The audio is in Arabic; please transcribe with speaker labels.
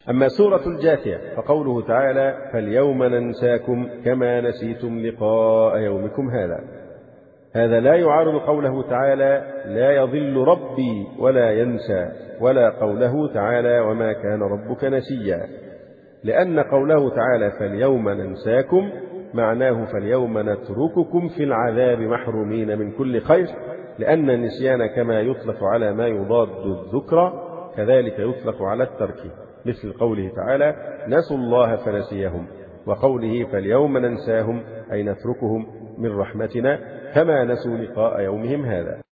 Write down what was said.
Speaker 1: أما سورة الجاثية فقوله تعالى: فاليوم ننساكم كما نسيتم لقاء يومكم هذا لا يعارض قوله تعالى: لا يضل ربي ولا ينسى، ولا قوله تعالى: وما كان ربك نسيا، لأن قوله تعالى: فاليوم ننساكم معناه فاليوم نترككم في العذاب محرومين من كل خير، لأن النسيان كما يطلق على ما يضاد الذكر كذلك يطلق على الترك، مثل قوله تعالى: نسوا الله فنسيهم، وقوله: فاليوم ننساهم أي نتركهم من رحمتنا كما نسوا لقاء يومهم هذا.